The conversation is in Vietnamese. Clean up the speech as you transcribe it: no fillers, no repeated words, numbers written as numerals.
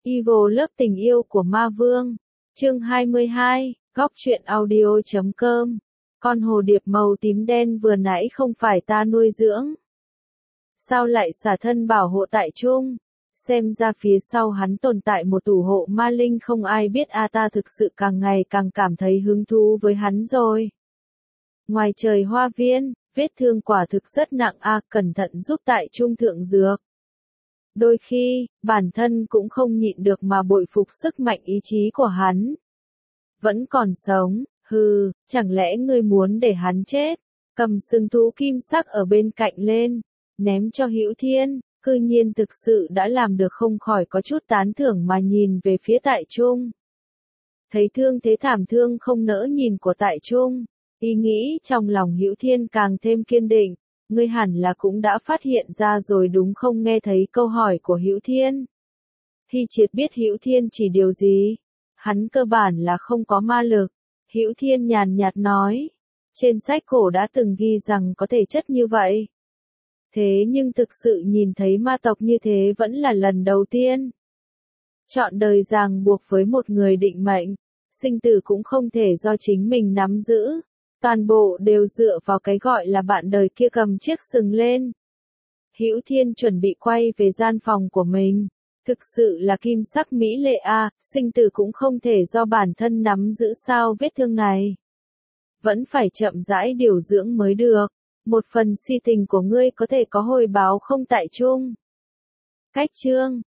Evil Love tình yêu của ma vương. Chương 22, góc truyện audio.com. Con hồ điệp màu tím đen vừa nãy không phải ta nuôi dưỡng. Sao lại xả thân bảo hộ tại chung? Xem ra phía sau hắn tồn tại một thủ hộ ma linh không ai biết ta thực sự càng ngày càng cảm thấy hứng thú với hắn rồi. Ngoài trời hoa viên, vết thương quả thực rất nặng cẩn thận giúp tại trung thượng dược. Đôi khi, bản thân cũng không nhịn được mà bội phục sức mạnh ý chí của hắn. Vẫn còn sống, chẳng lẽ ngươi muốn để hắn chết? Cầm sừng thú kim sắc ở bên cạnh lên, ném cho Hữu Thiên, cư nhiên thực sự đã làm được không khỏi có chút tán thưởng mà nhìn về phía tại trung. Thấy thương thế thảm thương không nỡ nhìn của tại trung, ý nghĩ trong lòng Hữu Thiên càng thêm kiên định. Ngươi hẳn là cũng đã phát hiện ra rồi đúng không? Nghe thấy câu hỏi của Hữu Thiên, Hy Triệt biết Hữu Thiên chỉ điều gì. Hắn cơ bản là không có ma lực. Hữu Thiên nhàn nhạt nói, trên sách cổ đã từng ghi rằng có thể chất như vậy. Thế nhưng thực sự nhìn thấy ma tộc như thế vẫn là lần đầu tiên. Chọn đời ràng buộc với một người định mệnh, sinh tử cũng không thể do chính mình nắm giữ. Toàn bộ đều dựa vào cái gọi là bạn đời kia cầm chiếc sừng lên. Hữu Thiên chuẩn bị quay về gian phòng của mình. Thực sự là kim sắc mỹ lệ sinh tử cũng không thể do bản thân nắm giữ sao? Vết thương này vẫn phải chậm rãi điều dưỡng mới được. Một phần si tình của ngươi có thể có hồi báo không tại chung? Cách chương